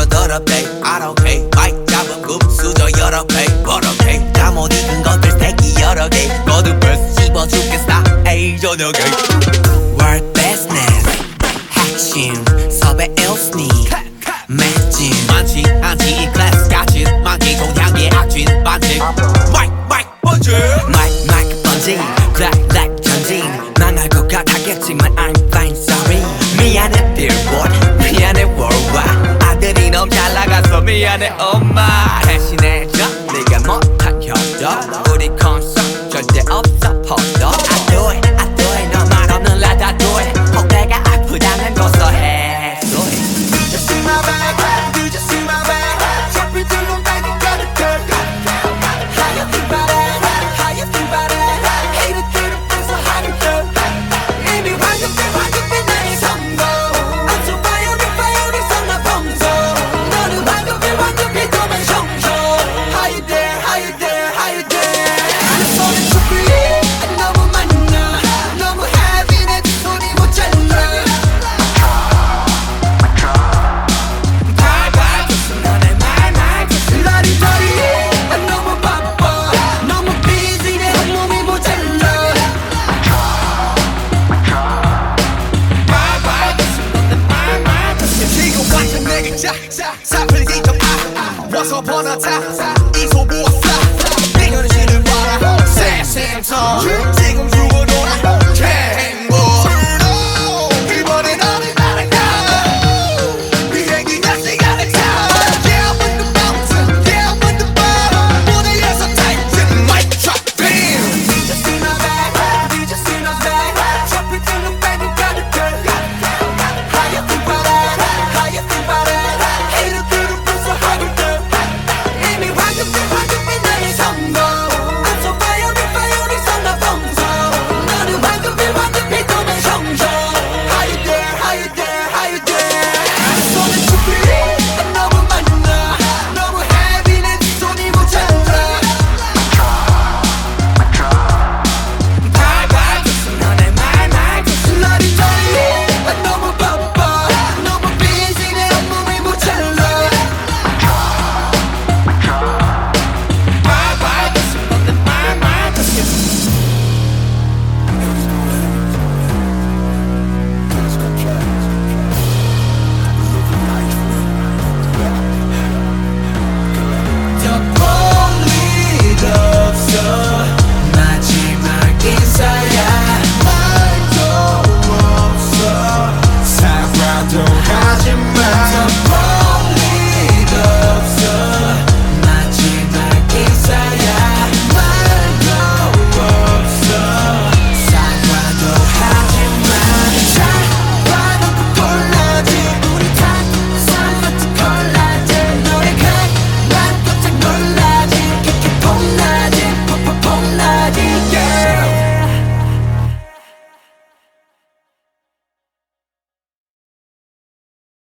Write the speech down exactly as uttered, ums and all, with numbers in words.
더럽게 I don't care 마이크 잡은 굽 수저 여러 배 버럭해 잠못 익은 것들 새끼 여러 개 거듭을 씹어 죽겠어 에이 저녁에 World business 핵심 섭외 일스니 매진 많지 않지 이 클래스 같은 많기 동향의 악진 반칙 마이크 마이크 번지 마이크 마이크 번지 블랙 블랙 전진 망할 것 같았겠지만 I'm fine sorry 미안해 billboard 미안해 worldwide 아들이 너무 잘 나가서 미안해 엄마 대신해줘 네가 못한 효도 우리 콘서트 절대 없어 포도 I do it I do it 너 말 없는 라 다 do it 혹 내가 아프다면 고소해 do it Did you see my bag? Did you see my bag? 잡힐 줄은 빨리 가득해 How you feel about it? How you feel about it? Hater들은 분석하는 듯 이미 완벽해 완벽해 나의 성공 I'm so violent violent 성나 범죄 너는 완벽해 완벽해 도만 성공 How you there? How you there? How you there? 내 손에 촛불이 너무 많나 너무 heavy 내 두 손이 못 잘라 라리라리 너무 바빠 너무 busy 내 몸이 모자라 지금 완전 내게 짝짝 사풀기 좀 아. Once upon a time 이 소부었어 이거는 지는 봐라 Same same song 지금 죽어도나 Can't